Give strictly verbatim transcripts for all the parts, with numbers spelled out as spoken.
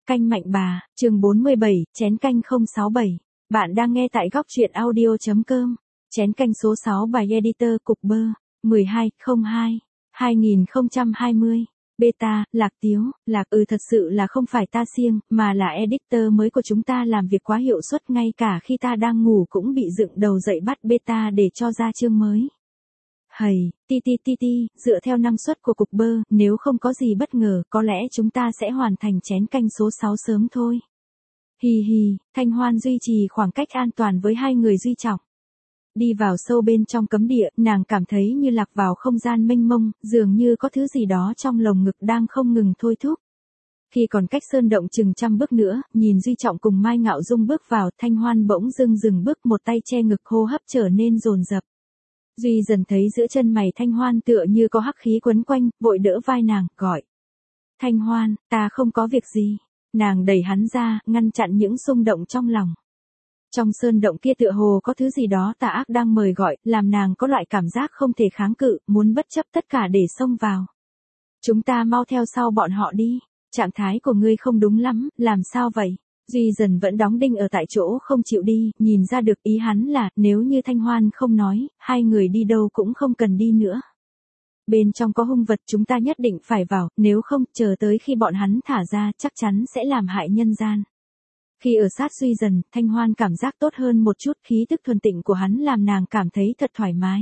Canh Mạnh Bà, chương bốn mươi bảy, chén canh không sáu bảy. Bạn đang nghe tại góc truyện audio.com. Chén canh số sáu bài editor Cục Bơ, mười hai không hai hai nghìn không trăm hai mươi. Beta, Lạc Tiếu, Lạc ừ thật sự là không phải ta siêng, mà là editor mới của chúng ta làm việc quá hiệu suất, ngay cả khi ta đang ngủ cũng bị dựng đầu dậy bắt beta để cho ra chương mới. Hầy, ti ti ti ti, dựa theo năng suất của Cục Bơ, nếu không có gì bất ngờ, có lẽ chúng ta sẽ hoàn thành chén canh số sáu sớm thôi. Hì hì, Thanh Hoan duy trì khoảng cách an toàn với hai người Duy Trọng. Đi vào sâu bên trong cấm địa, nàng cảm thấy như lạc vào không gian mênh mông, dường như có thứ gì đó trong lồng ngực đang không ngừng thôi thúc. Khi còn cách sơn động chừng trăm bước nữa, nhìn Duy Trọng cùng Mai Ngạo Dung bước vào, Thanh Hoan bỗng dưng dừng bước, một tay che ngực, hô hấp trở nên dồn dập. Duy dần thấy giữa chân mày Thanh Hoan tựa như có hắc khí quấn quanh, vội đỡ vai nàng, gọi. Thanh Hoan, ta không có việc gì. Nàng đẩy hắn ra, ngăn chặn những xung động trong lòng. Trong sơn động kia tựa hồ có thứ gì đó tà ác đang mời gọi, làm nàng có loại cảm giác không thể kháng cự, muốn bất chấp tất cả để xông vào. Chúng ta mau theo sau bọn họ đi. Trạng thái của ngươi không đúng lắm, làm sao vậy? Duy dần vẫn đóng đinh ở tại chỗ không chịu đi, nhìn ra được ý hắn là, nếu như Thanh Hoan không nói, hai người đi đâu cũng không cần đi nữa. Bên trong có hung vật, chúng ta nhất định phải vào, nếu không, chờ tới khi bọn hắn thả ra, chắc chắn sẽ làm hại nhân gian. Khi ở sát Duy dần, Thanh Hoan cảm giác tốt hơn một chút, khí tức thuần tịnh của hắn làm nàng cảm thấy thật thoải mái.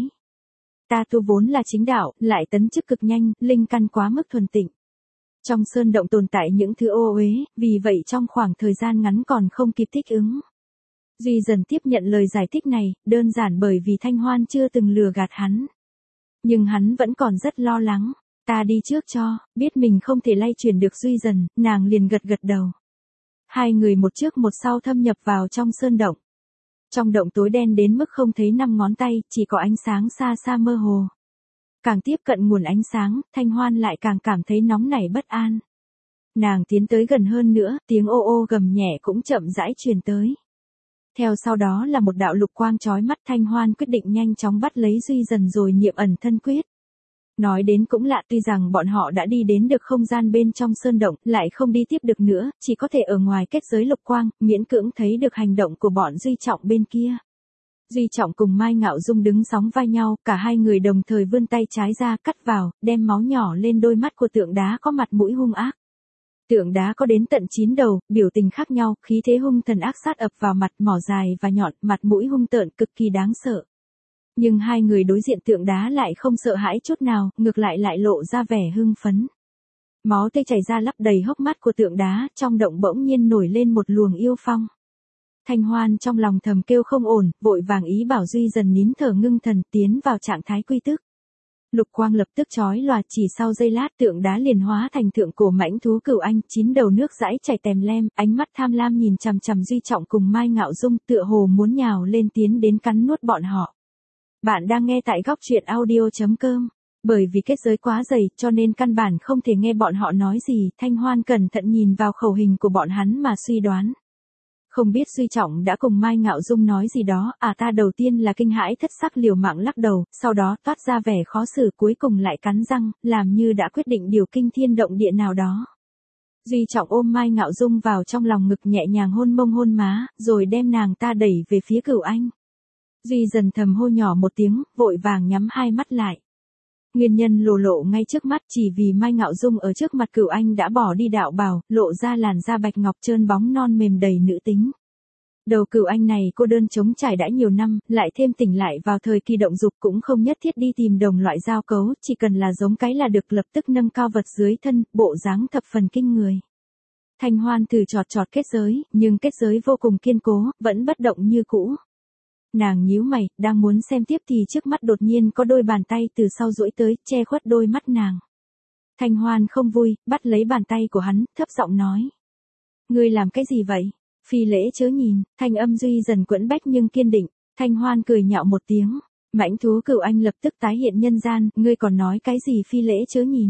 Ta tu vốn là chính đạo, lại tấn chức cực nhanh, linh căn quá mức thuần tịnh. Trong sơn động tồn tại những thứ ô uế, vì vậy trong khoảng thời gian ngắn còn không kịp thích ứng. Duy dần tiếp nhận lời giải thích này, đơn giản bởi vì Thanh Hoan chưa từng lừa gạt hắn. Nhưng hắn vẫn còn rất lo lắng. Ta đi trước cho, biết mình không thể lay chuyển được Duy dần, nàng liền gật gật đầu. Hai người một trước một sau thâm nhập vào trong sơn động. Trong động tối đen đến mức không thấy năm ngón tay, chỉ có ánh sáng xa xa mơ hồ. Càng tiếp cận nguồn ánh sáng, Thanh Hoan lại càng cảm thấy nóng nảy bất an. Nàng tiến tới gần hơn nữa, tiếng ô ô gầm nhẹ cũng chậm rãi truyền tới. Theo sau đó là một đạo lục quang chói mắt, Thanh Hoan quyết định nhanh chóng bắt lấy Duy dần rồi niệm ẩn thân quyết. Nói đến cũng lạ, tuy rằng bọn họ đã đi đến được không gian bên trong sơn động, lại không đi tiếp được nữa, chỉ có thể ở ngoài kết giới lục quang, miễn cưỡng thấy được hành động của bọn Duy Trọng bên kia. Duy Trọng cùng Mai Ngạo Dung đứng sóng vai nhau, cả hai người đồng thời vươn tay trái ra, cắt vào, đem máu nhỏ lên đôi mắt của tượng đá có mặt mũi hung ác. Tượng đá có đến tận chín đầu, biểu tình khác nhau, khí thế hung thần ác sát ập vào mặt, mỏ dài và nhọn, mặt mũi hung tợn, cực kỳ đáng sợ. Nhưng hai người đối diện tượng đá lại không sợ hãi chút nào, ngược lại lại lộ ra vẻ hưng phấn. Máu tươi chảy ra lấp đầy hốc mắt của tượng đá, trong động bỗng nhiên nổi lên một luồng yêu phong. Thanh Hoan trong lòng thầm kêu không ổn, vội vàng ý bảo Duy dần nín thở ngưng thần, tiến vào trạng thái quy tức. Lục quang lập tức chói lòa, chỉ sau giây lát tượng đá liền hóa thành thượng cổ mãnh thú Cửu Anh, chín đầu nước dãi chảy tèm lem, ánh mắt tham lam nhìn chằm chằm Duy Trọng cùng Mai Ngạo Dung, tựa hồ muốn nhào lên tiến đến cắn nuốt bọn họ. Bạn đang nghe tại góc truyện audio.com. Bởi vì kết giới quá dày, cho nên căn bản không thể nghe bọn họ nói gì, Thanh Hoan cẩn thận nhìn vào khẩu hình của bọn hắn mà suy đoán. Không biết Duy Trọng đã cùng Mai Ngạo Dung nói gì đó, à ta đầu tiên là kinh hãi thất sắc liều mạng lắc đầu, sau đó toát ra vẻ khó xử, cuối cùng lại cắn răng, làm như đã quyết định điều kinh thiên động địa nào đó. Duy Trọng ôm Mai Ngạo Dung vào trong lòng ngực, nhẹ nhàng hôn mông hôn má, rồi đem nàng ta đẩy về phía Cửu Anh. Duy dần thầm hô nhỏ một tiếng, vội vàng nhắm hai mắt lại. Nguyên nhân lộ lộ ngay trước mắt, chỉ vì Mai Ngạo Dung ở trước mặt Cửu Anh đã bỏ đi đạo bào, lộ ra làn da bạch ngọc trơn bóng non mềm đầy nữ tính. Đầu Cửu Anh này cô đơn trống trải đã nhiều năm, lại thêm tỉnh lại vào thời kỳ động dục, cũng không nhất thiết đi tìm đồng loại giao cấu, chỉ cần là giống cái là được, lập tức nâng cao vật dưới thân, bộ dáng thập phần kinh người. Thanh Hoan thử chọt chọt kết giới, nhưng kết giới vô cùng kiên cố, vẫn bất động như cũ. Nàng nhíu mày, đang muốn xem tiếp thì trước mắt đột nhiên có đôi bàn tay từ sau duỗi tới, che khuất đôi mắt nàng. Thanh Hoan không vui, bắt lấy bàn tay của hắn, thấp giọng nói. Ngươi làm cái gì vậy? Phi lễ chớ nhìn, thanh âm Duy dần quẫn bách nhưng kiên định. Thanh Hoan cười nhạo một tiếng. Mãnh thú Cửu Anh lập tức tái hiện nhân gian, ngươi còn nói cái gì phi lễ chớ nhìn?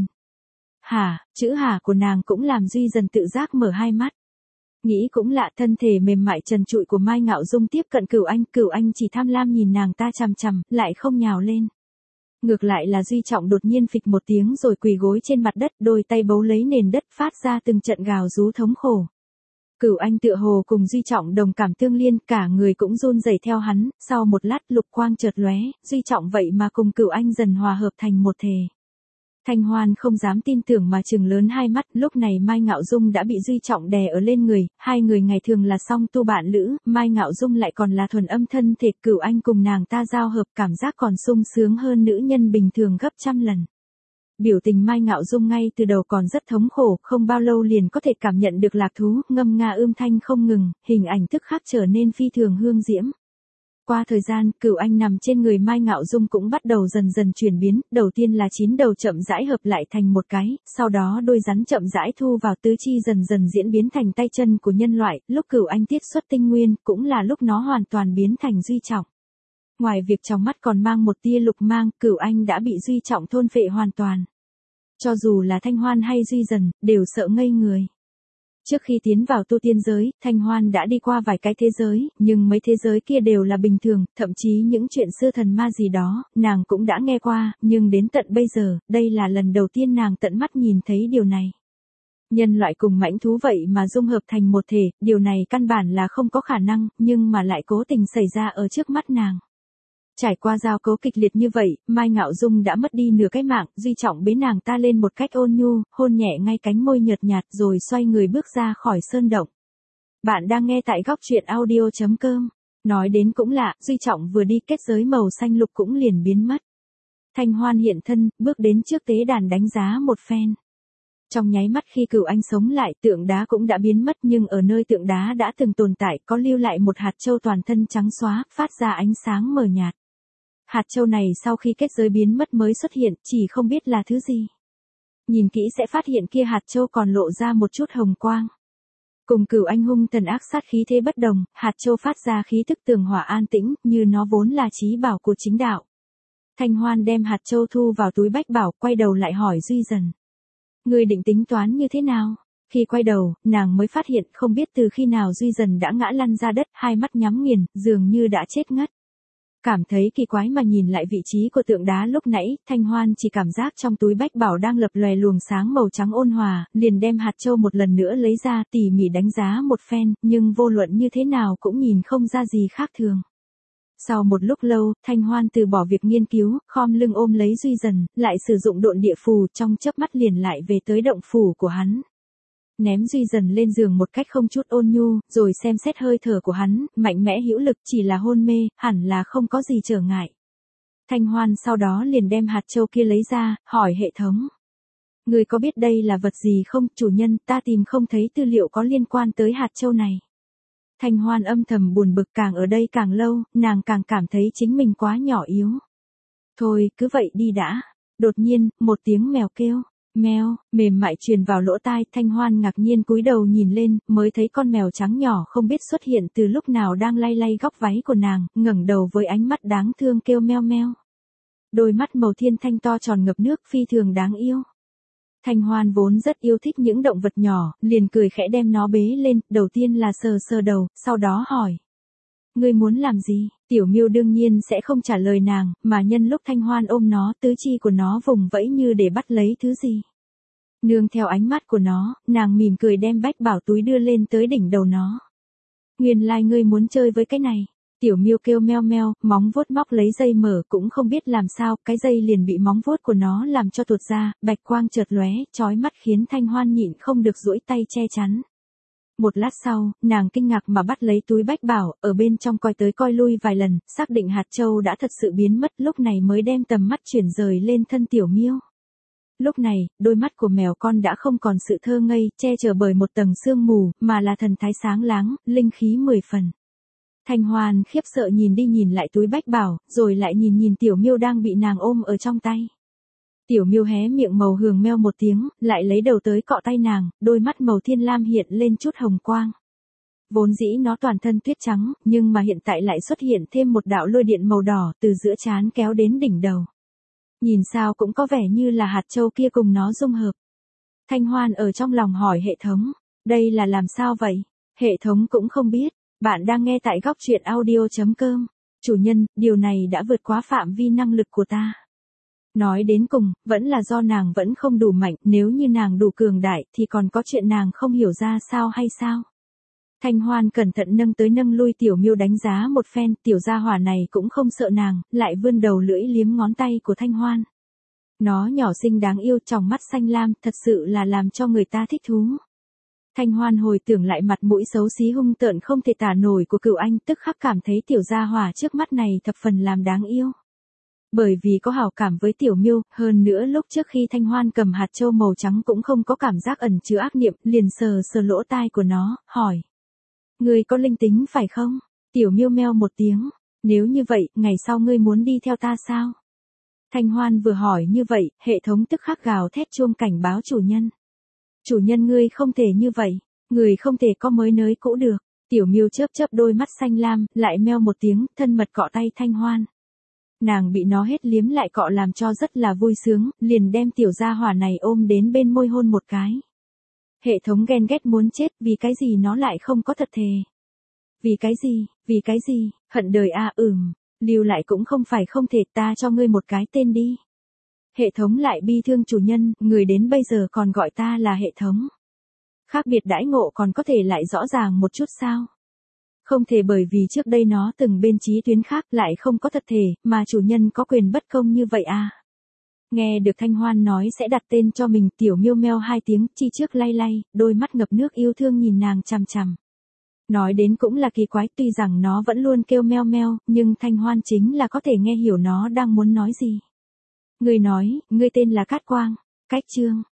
Hả, chữ hả của nàng cũng làm Duy dần tự giác mở hai mắt. Nghĩ cũng lạ, thân thể mềm mại trần trụi của Mai Ngạo Dung tiếp cận Cửu Anh, Cửu Anh chỉ tham lam nhìn nàng ta chằm chằm, lại không nhào lên. Ngược lại là Duy Trọng đột nhiên phịch một tiếng rồi quỳ gối trên mặt đất, đôi tay bấu lấy nền đất, phát ra từng trận gào rú thống khổ. Cửu Anh tựa hồ cùng Duy Trọng đồng cảm tương liên, cả người cũng run rẩy theo hắn, sau một lát lục quang chợt lóe, Duy Trọng vậy mà cùng Cửu Anh dần hòa hợp thành một thể. Thanh Hoan không dám tin tưởng mà trừng lớn hai mắt, lúc này Mai Ngạo Dung đã bị Duy Trọng đè ở lên người, hai người ngày thường là song tu bạn lữ, Mai Ngạo Dung lại còn là thuần âm thân thể, Cửu Anh cùng nàng ta giao hợp cảm giác còn sung sướng hơn nữ nhân bình thường gấp trăm lần. Biểu tình Mai Ngạo Dung ngay từ đầu còn rất thống khổ, không bao lâu liền có thể cảm nhận được lạc thú, ngâm nga ưm thanh không ngừng, hình ảnh tức khắc trở nên phi thường hương diễm. Qua thời gian, Cửu Anh nằm trên người Mai Ngạo Dung cũng bắt đầu dần dần chuyển biến, đầu tiên là chín đầu chậm rãi hợp lại thành một cái, sau đó đôi rắn chậm rãi thu vào tứ chi dần dần diễn biến thành tay chân của nhân loại, lúc Cửu Anh tiết xuất tinh nguyên, cũng là lúc nó hoàn toàn biến thành Duy Trọng. Ngoài việc trong mắt còn mang một tia lục mang, Cửu Anh đã bị Duy Trọng thôn phệ hoàn toàn. Cho dù là Thanh Hoan hay Duy Dần, đều sợ ngây người. Trước khi tiến vào tu tiên giới, Thanh Hoan đã đi qua vài cái thế giới, nhưng mấy thế giới kia đều là bình thường, thậm chí những chuyện xưa thần ma gì đó, nàng cũng đã nghe qua, nhưng đến tận bây giờ, đây là lần đầu tiên nàng tận mắt nhìn thấy điều này. Nhân loại cùng mãnh thú vậy mà dung hợp thành một thể, điều này căn bản là không có khả năng, nhưng mà lại cố tình xảy ra ở trước mắt nàng. Trải qua giao cấu kịch liệt như vậy, Mai Ngạo Dung đã mất đi nửa cái mạng, Duy Trọng bế nàng ta lên một cách ôn nhu, hôn nhẹ ngay cánh môi nhợt nhạt rồi xoay người bước ra khỏi sơn động. Bạn đang nghe tại góc truyện audio chấm com. Nói đến cũng lạ, Duy Trọng vừa đi kết giới màu xanh lục cũng liền biến mất. Thanh Hoan hiện thân, bước đến trước tế đàn đánh giá một phen. Trong nháy mắt khi Cửu Anh sống lại, tượng đá cũng đã biến mất, nhưng ở nơi tượng đá đã từng tồn tại có lưu lại một hạt châu toàn thân trắng xóa, phát ra ánh sáng mờ nhạt. Hạt châu này sau khi kết giới biến mất mới xuất hiện, chỉ không biết là thứ gì. Nhìn kỹ sẽ phát hiện kia hạt châu còn lộ ra một chút hồng quang. Cùng Cửu Anh hung tần ác sát khí thế bất đồng, hạt châu phát ra khí tức tường hòa an tĩnh, như nó vốn là chí bảo của chính đạo. Thanh Hoan đem hạt châu thu vào túi bách bảo, quay đầu lại hỏi Duy Dần. Người định tính toán như thế nào? Khi quay đầu, nàng mới phát hiện không biết từ khi nào Duy Dần đã ngã lăn ra đất, hai mắt nhắm nghiền, dường như đã chết ngất. Cảm thấy kỳ quái mà nhìn lại vị trí của tượng đá lúc nãy, Thanh Hoan chỉ cảm giác trong túi bách bảo đang lập lòe luồng sáng màu trắng ôn hòa, liền đem hạt châu một lần nữa lấy ra tỉ mỉ đánh giá một phen, nhưng vô luận như thế nào cũng nhìn không ra gì khác thường. Sau một lúc lâu, Thanh Hoan từ bỏ việc nghiên cứu, khom lưng ôm lấy Duy Dần, lại sử dụng độn địa phù, trong chớp mắt liền lại về tới động phủ của hắn. Ném Duy Dần lên giường một cách không chút ôn nhu, rồi xem xét hơi thở của hắn, mạnh mẽ hữu lực, chỉ là hôn mê, hẳn là không có gì trở ngại. Thanh Hoan sau đó liền đem hạt châu kia lấy ra, hỏi hệ thống. Người có biết đây là vật gì không, chủ nhân, ta tìm không thấy tư liệu có liên quan tới hạt châu này. Thanh Hoan âm thầm buồn bực, càng ở đây càng lâu, nàng càng cảm thấy chính mình quá nhỏ yếu. Thôi, cứ vậy đi đã. Đột nhiên, một tiếng mèo kêu. Mèo, mềm mại truyền vào lỗ tai, Thanh Hoan ngạc nhiên cúi đầu nhìn lên, mới thấy con mèo trắng nhỏ không biết xuất hiện từ lúc nào đang lay lay góc váy của nàng, ngẩng đầu với ánh mắt đáng thương kêu meo meo. Đôi mắt màu thiên thanh to tròn ngập nước, phi thường đáng yêu. Thanh Hoan vốn rất yêu thích những động vật nhỏ, liền cười khẽ đem nó bế lên, đầu tiên là sờ sờ đầu, sau đó hỏi. Ngươi muốn làm gì? Tiểu Miêu đương nhiên sẽ không trả lời nàng, mà nhân lúc Thanh Hoan ôm nó, tứ chi của nó vùng vẫy như để bắt lấy thứ gì. Nương theo ánh mắt của nó, nàng mỉm cười đem bách bảo túi đưa lên tới đỉnh đầu nó. Nguyên lai like ngươi muốn chơi với cái này. Tiểu Miêu kêu meo meo, móng vuốt móc lấy dây mở, cũng không biết làm sao, cái dây liền bị móng vuốt của nó làm cho tuột ra, bạch quang chợt lóe, chói mắt khiến Thanh Hoan nhịn không được duỗi tay che chắn. Một lát sau, nàng kinh ngạc mà bắt lấy túi bách bảo, ở bên trong coi tới coi lui vài lần, xác định hạt châu đã thật sự biến mất, lúc này mới đem tầm mắt chuyển rời lên thân Tiểu Miêu. Lúc này, đôi mắt của mèo con đã không còn sự thơ ngây, che chở bởi một tầng sương mù, mà là thần thái sáng láng, linh khí mười phần. Thanh Hoan khiếp sợ nhìn đi nhìn lại túi bách bảo, rồi lại nhìn nhìn Tiểu Miêu đang bị nàng ôm ở trong tay. Tiểu Miêu hé miệng màu hường meo một tiếng, lại lấy đầu tới cọ tay nàng, đôi mắt màu thiên lam hiện lên chút hồng quang. Vốn dĩ nó toàn thân tuyết trắng, nhưng mà hiện tại lại xuất hiện thêm một đạo lôi điện màu đỏ từ giữa trán kéo đến đỉnh đầu. Nhìn sao cũng có vẻ như là hạt châu kia cùng nó dung hợp. Thanh Hoan ở trong lòng hỏi hệ thống, đây là làm sao vậy? Hệ thống cũng không biết. Bạn đang nghe tại góc truyện audio chấm com. Chủ nhân, điều này đã vượt quá phạm vi năng lực của ta. Nói đến cùng, vẫn là do nàng vẫn không đủ mạnh, nếu như nàng đủ cường đại thì còn có chuyện nàng không hiểu ra sao hay sao? Thanh Hoan cẩn thận nâng tới nâng lui tiểu miêu đánh giá một phen, tiểu gia hỏa này cũng không sợ nàng, lại vươn đầu lưỡi liếm ngón tay của Thanh Hoan. Nó nhỏ xinh đáng yêu, tròng mắt xanh lam, thật sự là làm cho người ta thích thú. Thanh Hoan hồi tưởng lại mặt mũi xấu xí hung tợn không thể tả nổi của Cửu Anh, tức khắc cảm thấy tiểu gia hỏa trước mắt này thập phần làm đáng yêu. Bởi vì có hảo cảm với tiểu miêu, hơn nữa lúc trước khi Thanh Hoan cầm hạt châu màu trắng cũng không có cảm giác ẩn chứa ác niệm, liền sờ sờ lỗ tai của nó, hỏi. Ngươi có linh tính phải không? Tiểu miêu meo một tiếng. Nếu như vậy, ngày sau ngươi muốn đi theo ta sao? Thanh Hoan vừa hỏi như vậy, hệ thống tức khắc gào thét chuông cảnh báo chủ nhân. Chủ nhân ngươi không thể như vậy, người không thể có mới nới cũ được. Tiểu miêu chớp chớp đôi mắt xanh lam, lại meo một tiếng, thân mật cọ tay Thanh Hoan. Nàng bị nó hết liếm lại cọ làm cho rất là vui sướng, liền đem tiểu gia hỏa này ôm đến bên môi hôn một cái. Hệ thống ghen ghét muốn chết, vì cái gì nó lại không có thật thề. Vì cái gì, vì cái gì, hận đời a à, ừm, lưu lại cũng không phải không thể, ta cho ngươi một cái tên đi. Hệ thống lại bi thương chủ nhân, người đến bây giờ còn gọi ta là hệ thống. Khác biệt đãi ngộ còn có thể lại rõ ràng một chút sao? Không thể, bởi vì trước đây nó từng bên chí tuyến khác lại không có thật thể, mà chủ nhân có quyền bất công như vậy à? Nghe được Thanh Hoan nói sẽ đặt tên cho mình, tiểu miêu meo hai tiếng, chi trước lay lay, đôi mắt ngập nước yêu thương nhìn nàng chằm chằm. Nói đến cũng là kỳ quái, tuy rằng nó vẫn luôn kêu meo meo, nhưng Thanh Hoan chính là có thể nghe hiểu nó đang muốn nói gì. Người nói, ngươi tên là Cát Quang, cách chương.